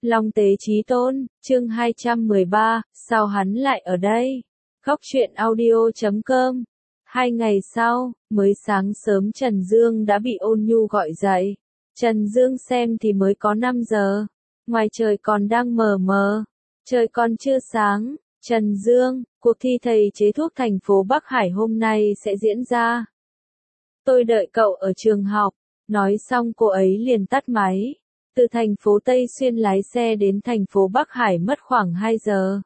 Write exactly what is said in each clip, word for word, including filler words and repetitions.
Long Tế Chí Tôn, chương hai trăm mười ba, sao hắn lại ở đây? Góc truyện audio chấm com. Hai ngày sau, mới sáng sớm Trần Dương đã bị Ôn Nhu gọi dậy. Trần Dương xem thì mới có năm giờ. Ngoài trời còn đang mờ mờ. Trời còn chưa sáng. Trần Dương, cuộc thi thầy chế thuốc thành phố Bắc Hải hôm nay sẽ diễn ra. Tôi đợi cậu ở trường học. Nói xong cô ấy liền tắt máy. Từ thành phố Tây Xuyên lái xe đến thành phố Bắc Hải mất khoảng hai giờ.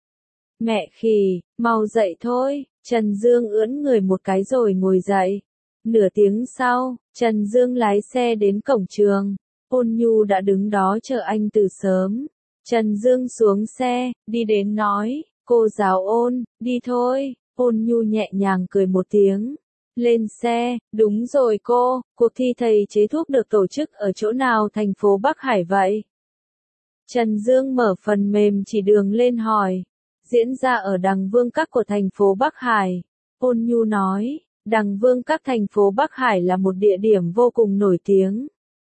Mẹ khỉ, mau dậy thôi. Trần Dương ưỡn người một cái rồi ngồi dậy. Nửa tiếng sau, Trần Dương lái xe đến cổng trường. Ôn Nhu đã đứng đó chờ anh từ sớm. Trần Dương xuống xe, đi đến nói, cô giáo Ôn, đi thôi. Ôn Nhu nhẹ nhàng cười một tiếng. Lên xe, đúng rồi cô, cuộc thi thầy chế thuốc được tổ chức ở chỗ nào thành phố Bắc Hải vậy? Trần Dương mở phần mềm chỉ đường lên hỏi. Diễn ra ở Đằng Vương Các của thành phố Bắc Hải. Ôn Nhu nói, Đằng Vương Các thành phố Bắc Hải là một địa điểm vô cùng nổi tiếng.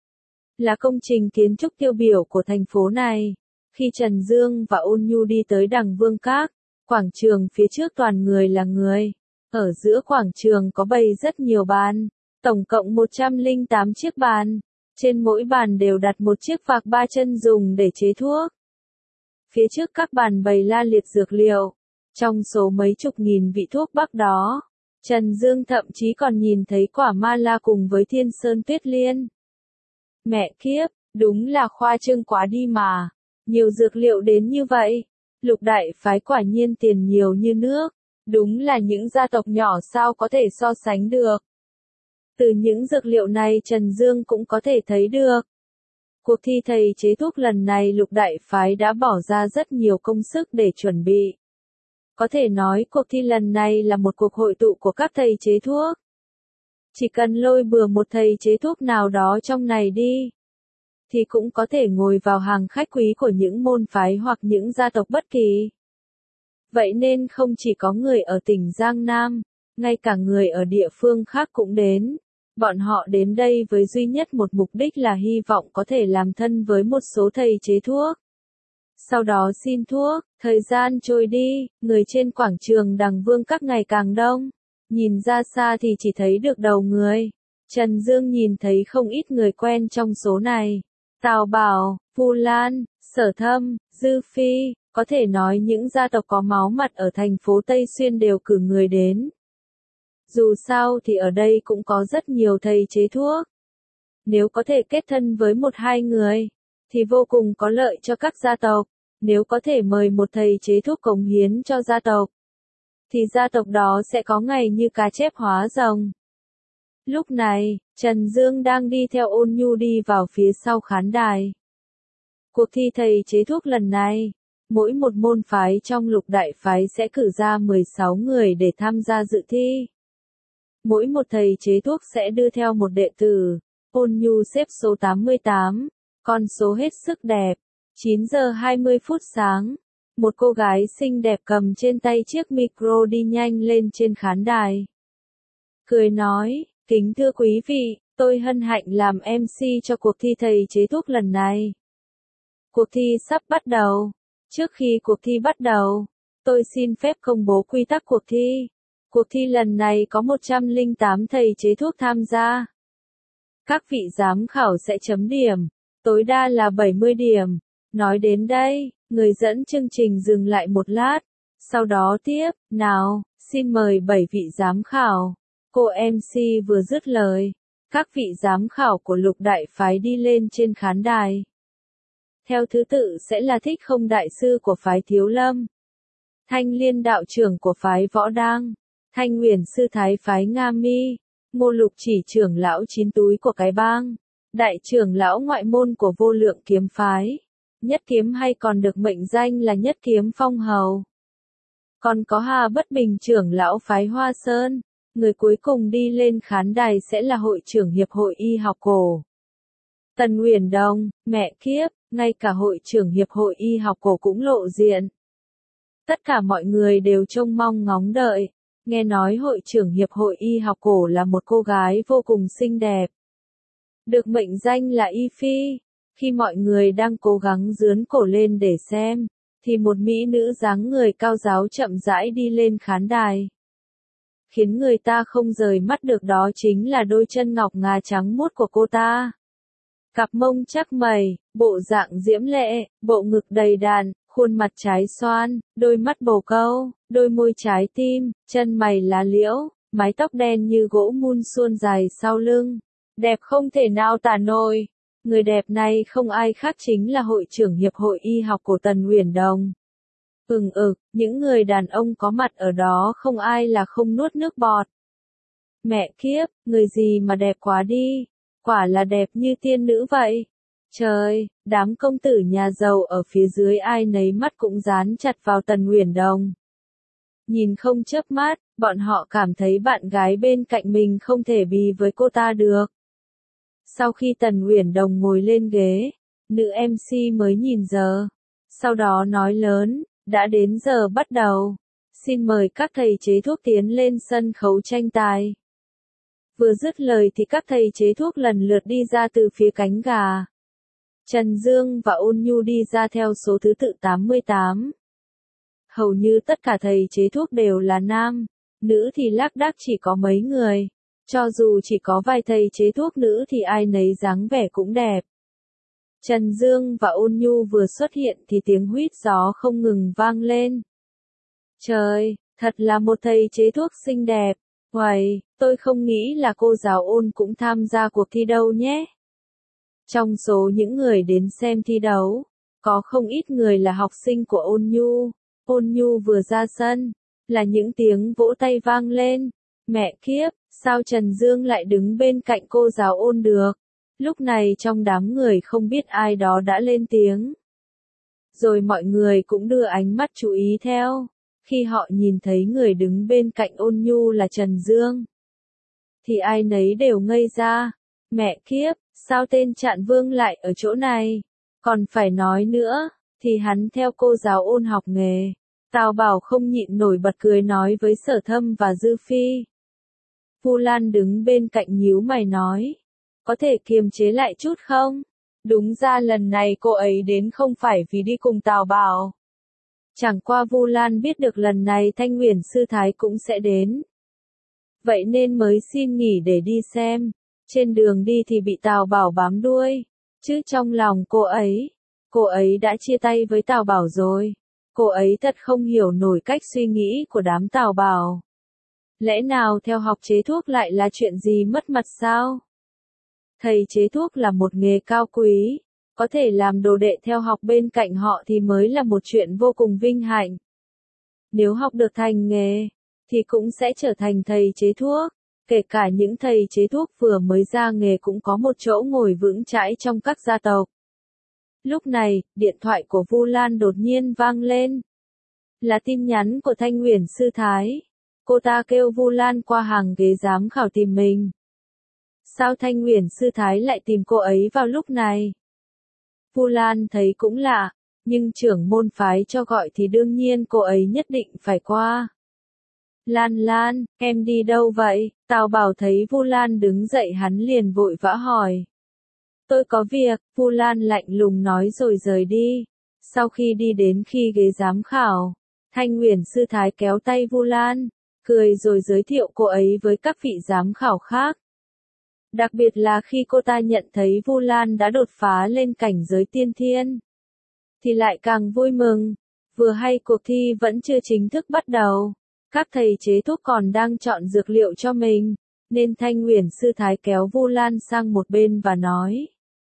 Là công trình kiến trúc tiêu biểu của thành phố này. Khi Trần Dương và Ôn Nhu đi tới Đằng Vương Các, quảng trường phía trước toàn người là người. Ở giữa quảng trường có bày rất nhiều bàn, tổng cộng một trăm lẻ tám chiếc bàn. Trên mỗi bàn đều đặt một chiếc vạc ba chân dùng để chế thuốc. Phía trước các bàn bày la liệt dược liệu. Trong số mấy chục nghìn vị thuốc bắc đó, Trần Dương thậm chí còn nhìn thấy quả ma la cùng với thiên sơn tuyết liên. Mẹ kiếp, đúng là khoa trương quá đi mà. Nhiều dược liệu đến như vậy. Lục đại phái quả nhiên tiền nhiều như nước. Đúng là những gia tộc nhỏ sao có thể so sánh được. Từ những dược liệu này Trần Dương cũng có thể thấy được. Cuộc thi thầy chế thuốc lần này Lục đại phái đã bỏ ra rất nhiều công sức để chuẩn bị. Có thể nói cuộc thi lần này là một cuộc hội tụ của các thầy chế thuốc. Chỉ cần lôi bừa một thầy chế thuốc nào đó trong này đi, thì cũng có thể ngồi vào hàng khách quý của những môn phái hoặc những gia tộc bất kỳ. Vậy nên không chỉ có người ở tỉnh Giang Nam, ngay cả người ở địa phương khác cũng đến. Bọn họ đến đây với duy nhất một mục đích là hy vọng có thể làm thân với một số thầy chế thuốc. Sau đó xin thuốc, thời gian trôi đi, người trên quảng trường Đằng Vương Các ngày càng đông. Nhìn ra xa thì chỉ thấy được đầu người. Trần Dương nhìn thấy không ít người quen trong số này. Tào Bảo, Vu Lan, Sở Thâm, Dư Phi. Có thể nói những gia tộc có máu mặt ở thành phố Tây Xuyên đều cử người đến. Dù sao thì ở đây cũng có rất nhiều thầy chế thuốc. Nếu có thể kết thân với một hai người, thì vô cùng có lợi cho các gia tộc. Nếu có thể mời một thầy chế thuốc cống hiến cho gia tộc, thì gia tộc đó sẽ có ngày như cá chép hóa rồng. Lúc này, Trần Dương đang đi theo Ôn Nhu đi vào phía sau khán đài. Cuộc thi thầy chế thuốc lần này, mỗi một môn phái trong Lục đại phái sẽ cử ra mười sáu người để tham gia dự thi. Mỗi một thầy chế thuốc sẽ đưa theo một đệ tử. Ôn Nhu xếp số tám mươi tám, con số hết sức đẹp. chín giờ hai mươi phút sáng, một cô gái xinh đẹp cầm trên tay chiếc micro đi nhanh lên trên khán đài. Cười nói, kính thưa quý vị, tôi hân hạnh làm em xê cho cuộc thi thầy chế thuốc lần này. Cuộc thi sắp bắt đầu. Trước khi cuộc thi bắt đầu, tôi xin phép công bố quy tắc cuộc thi. Cuộc thi lần này có một trăm lẻ tám thầy chế thuốc tham gia. Các vị giám khảo sẽ chấm điểm, tối đa là bảy mươi điểm. Nói đến đây, người dẫn chương trình dừng lại một lát. Sau đó tiếp, nào, xin mời bảy vị giám khảo. Cô em xê vừa dứt lời, các vị giám khảo của Lục đại phái đi lên trên khán đài. Theo thứ tự sẽ là Thích Không đại sư của phái Thiếu Lâm, Thanh Liên đạo trưởng của phái Võ Đang, Thanh Uyển sư thái phái Nga Mi, Ngô Lục chỉ trưởng lão chín túi của cái bang, đại trưởng lão ngoại môn của Vô Lượng kiếm phái, Nhất Kiếm hay còn được mệnh danh là Nhất Kiếm Phong Hầu. Còn có Hà Bất Bình trưởng lão phái Hoa Sơn. Người cuối cùng đi lên khán đài sẽ là hội trưởng Hiệp hội Y học cổ, Tần Uyển Đồng. Mẹ kiếp, ngay cả hội trưởng Hiệp hội Y học cổ cũng lộ diện. Tất cả mọi người đều trông mong ngóng đợi. Nghe nói hội trưởng Hiệp hội Y học cổ là một cô gái vô cùng xinh đẹp, được mệnh danh là Y Phi. Khi mọi người đang cố gắng dướn cổ lên để xem, thì một mỹ nữ dáng người cao ráo chậm rãi đi lên khán đài. Khiến người ta không rời mắt được đó chính là đôi chân ngọc ngà trắng muốt của cô ta. Cặp mông chắc mẩy, bộ dạng diễm lệ, bộ ngực đầy đặn, khuôn mặt trái xoan, đôi mắt bồ câu, đôi môi trái tim, chân mày lá liễu, mái tóc đen như gỗ mun suôn dài sau lưng. Đẹp không thể nào tả nổi. Người đẹp này không ai khác chính là hội trưởng Hiệp hội Y học cổ Tần Uyển Đồng. Ừng ực, những người đàn ông có mặt ở đó không ai là không nuốt nước bọt. Mẹ kiếp, người gì mà đẹp quá đi, quả là đẹp như tiên nữ vậy. Trời, đám công tử nhà giàu ở phía dưới ai nấy mắt cũng dán chặt vào Tần Uyển Đồng. Nhìn không chớp mắt, bọn họ cảm thấy bạn gái bên cạnh mình không thể bì với cô ta được. Sau khi Tần Uyển Đồng ngồi lên ghế, nữ em xê mới nhìn giờ. Sau đó nói lớn, đã đến giờ bắt đầu. Xin mời các thầy chế thuốc tiến lên sân khấu tranh tài. Vừa dứt lời thì các thầy chế thuốc lần lượt đi ra từ phía cánh gà. Trần Dương và Ôn Nhu đi ra theo số thứ tự tám mươi tám. Hầu như tất cả thầy chế thuốc đều là nam, nữ thì lác đác chỉ có mấy người. Cho dù chỉ có vài thầy chế thuốc nữ thì ai nấy dáng vẻ cũng đẹp. Trần Dương và Ôn Nhu vừa xuất hiện thì tiếng huýt gió không ngừng vang lên. Trời, thật là một thầy chế thuốc xinh đẹp. Uầy, tôi không nghĩ là cô giáo Ôn cũng tham gia cuộc thi đâu nhé. Trong số những người đến xem thi đấu, có không ít người là học sinh của Ôn Nhu. Ôn Nhu vừa ra sân, là những tiếng vỗ tay vang lên. Mẹ kiếp, sao Trần Dương lại đứng bên cạnh cô giáo Ôn được? Lúc này trong đám người không biết ai đó đã lên tiếng. Rồi mọi người cũng đưa ánh mắt chú ý theo. Khi họ nhìn thấy người đứng bên cạnh Ôn Nhu là Trần Dương, thì ai nấy đều ngây ra. Mẹ kiếp, sao tên Trạn Vương lại ở chỗ này? Còn phải nói nữa, thì hắn theo cô giáo Ôn học nghề. Tào Bảo không nhịn nổi bật cười nói với Sở Thâm và Dư Phi. Vu Lan đứng bên cạnh nhíu mày nói. Có thể kiềm chế lại chút không? Đúng ra lần này cô ấy đến không phải vì đi cùng Tào Bảo. Chẳng qua Vu Lan biết được lần này Thanh Uyển Sư Thái cũng sẽ đến. Vậy nên mới xin nghỉ để đi xem. Trên đường đi thì bị Tào Bảo bám đuôi. Chứ trong lòng cô ấy, cô ấy đã chia tay với Tào Bảo rồi. Cô ấy thật không hiểu nổi cách suy nghĩ của đám Tào Bảo. Lẽ nào theo học chế thuốc lại là chuyện gì mất mặt sao? Thầy chế thuốc là một nghề cao quý, có thể làm đồ đệ theo học bên cạnh họ thì mới là một chuyện vô cùng vinh hạnh. Nếu học được thành nghề, thì cũng sẽ trở thành thầy chế thuốc. Kể cả những thầy chế thuốc vừa mới ra nghề cũng có một chỗ ngồi vững chãi trong các gia tộc. Lúc này, điện thoại của Vu Lan đột nhiên vang lên. Là tin nhắn của Thanh Uyển Sư Thái. Cô ta kêu Vu Lan qua hàng ghế giám khảo tìm mình. Sao Thanh Uyển Sư Thái lại tìm cô ấy vào lúc này? Vu Lan thấy cũng lạ, nhưng trưởng môn phái cho gọi thì đương nhiên cô ấy nhất định phải qua. Lan Lan, em đi đâu vậy? Tào Bảo thấy Vu Lan đứng dậy hắn liền vội vã hỏi. Tôi có việc, Vu Lan lạnh lùng nói rồi rời đi. Sau khi đi đến khi ghế giám khảo, Thanh Uyển Sư Thái kéo tay Vu Lan, cười rồi giới thiệu cô ấy với các vị giám khảo khác. Đặc biệt là khi cô ta nhận thấy Vu Lan đã đột phá lên cảnh giới tiên thiên, thì lại càng vui mừng. Vừa hay cuộc thi vẫn chưa chính thức bắt đầu, các thầy chế thuốc còn đang chọn dược liệu cho mình, nên Thanh Uyển Sư Thái kéo Vu Lan sang một bên và nói.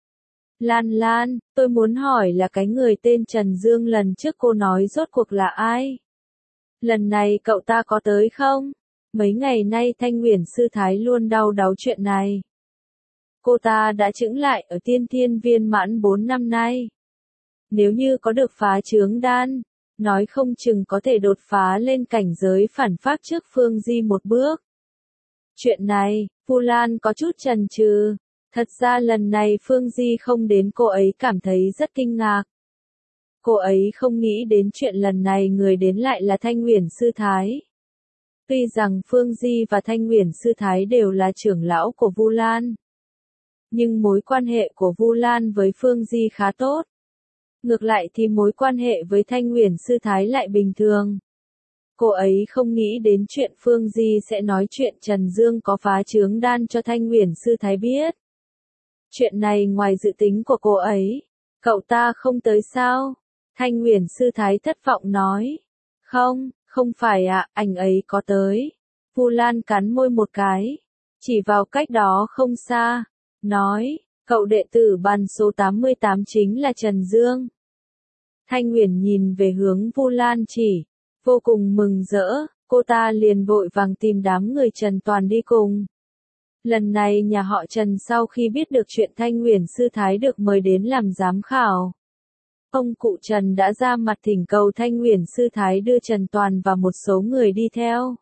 Lan Lan, tôi muốn hỏi là cái người tên Trần Dương lần trước cô nói rốt cuộc là ai? Lần này cậu ta có tới không? Mấy ngày nay Thanh Uyển Sư Thái luôn đau đáu chuyện này. Cô ta đã chững lại ở tiên thiên viên mãn bốn năm nay. Nếu như có được phá chướng đan, nói không chừng có thể đột phá lên cảnh giới phản phác trước Phương Di một bước. Chuyện này, Vu Lan có chút chần chừ. Thật ra lần này Phương Di không đến cô ấy cảm thấy rất kinh ngạc. Cô ấy không nghĩ đến chuyện lần này người đến lại là Thanh Uyển Sư Thái. Tuy rằng Phương Di và Thanh Uyển Sư Thái đều là trưởng lão của Vu Lan, Nhưng mối quan hệ của Vu Lan với Phương Di khá tốt. Ngược lại thì mối quan hệ với Thanh Uyển Sư Thái lại bình thường. Cô ấy không nghĩ đến chuyện Phương Di sẽ nói chuyện Trần Dương có phá trướng đan cho Thanh Uyển Sư Thái biết. Chuyện này ngoài dự tính của cô ấy. Cậu ta không tới sao? Thanh Uyển Sư Thái thất vọng nói. Không, không phải ạ, anh ấy có tới. Vu Lan cắn môi một cái. Chỉ vào cách đó không xa. Nói, cậu đệ tử bàn số tám mươi tám chính là Trần Dương. Thanh Uyển nhìn về hướng Vu Lan chỉ. Vô cùng mừng rỡ, cô ta liền vội vàng tìm đám người Trần Toàn đi cùng. Lần này nhà họ Trần sau khi biết được chuyện Thanh Uyển Sư Thái được mời đến làm giám khảo. Ông cụ Trần đã ra mặt thỉnh cầu Thanh Uyển Sư Thái đưa Trần Toàn và một số người đi theo.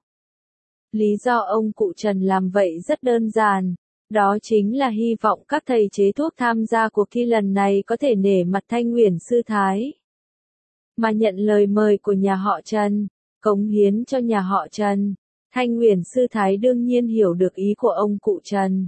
Lý do ông cụ Trần làm vậy rất đơn giản, đó chính là hy vọng các thầy chế thuốc tham gia cuộc thi lần này có thể nể mặt Thanh Uyển Sư Thái. Mà nhận lời mời của nhà họ Trần, cống hiến cho nhà họ Trần, Thanh Uyển Sư Thái đương nhiên hiểu được ý của ông cụ Trần.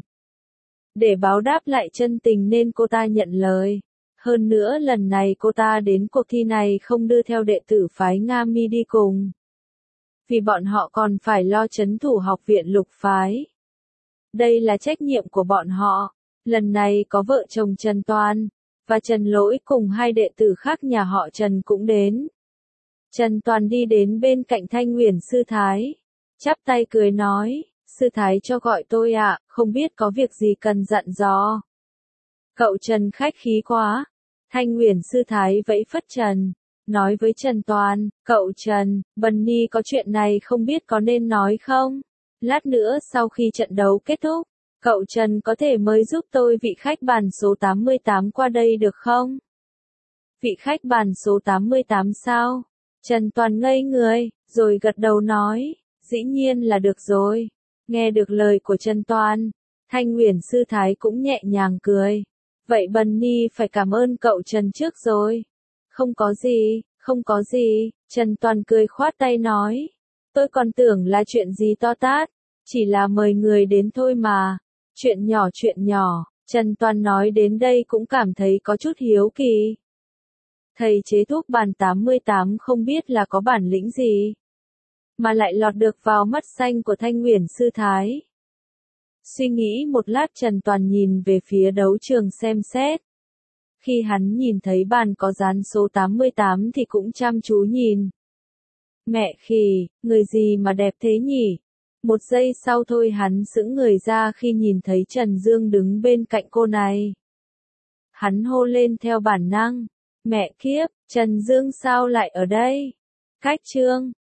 Để báo đáp lại chân tình nên cô ta nhận lời. Hơn nữa lần này cô ta đến cuộc thi này không đưa theo đệ tử phái Nga Mi đi cùng. Vì bọn họ còn phải lo trấn thủ học viện Lục phái. Đây là trách nhiệm của bọn họ. Lần này có vợ chồng Trần Toàn và Trần Lỗi cùng hai đệ tử khác nhà họ Trần cũng đến. Trần Toàn đi đến bên cạnh Thanh Uyển Sư Thái, chắp tay cười nói, Sư Thái cho gọi tôi ạ, không biết có việc gì cần dặn dò. Cậu Trần khách khí quá. Thanh Uyển Sư Thái vẫy phất trần, nói với Trần Toàn, cậu Trần, Bần Ni có chuyện này không biết có nên nói không? Lát nữa sau khi trận đấu kết thúc, cậu Trần có thể mời giúp tôi vị khách bàn số tám mươi tám qua đây được không? Vị khách bàn số tám mươi tám sao? Trần Toàn ngây người, rồi gật đầu nói, dĩ nhiên là được rồi. Nghe được lời của Trần Toàn, Thanh Uyển Sư Thái cũng nhẹ nhàng cười. Vậy Bần Ni phải cảm ơn cậu Trần trước rồi. Không có gì, không có gì, Trần Toàn cười khoát tay nói. Tôi còn tưởng là chuyện gì to tát, chỉ là mời người đến thôi mà. Chuyện nhỏ chuyện nhỏ, Trần Toàn nói đến đây cũng cảm thấy có chút hiếu kỳ. Thầy chế thuốc bàn tám mươi tám không biết là có bản lĩnh gì, mà lại lọt được vào mắt xanh của Thanh Uyển Sư Thái. Suy nghĩ một lát Trần Toàn nhìn về phía đấu trường xem xét. Khi hắn nhìn thấy bàn có dán số tám mươi tám thì cũng chăm chú nhìn. Mẹ khỉ, người gì mà đẹp thế nhỉ? Một giây sau thôi hắn sững người ra khi nhìn thấy Trần Dương đứng bên cạnh cô này. Hắn hô lên theo bản năng. Mẹ kiếp, Trần Dương sao lại ở đây? Cách chương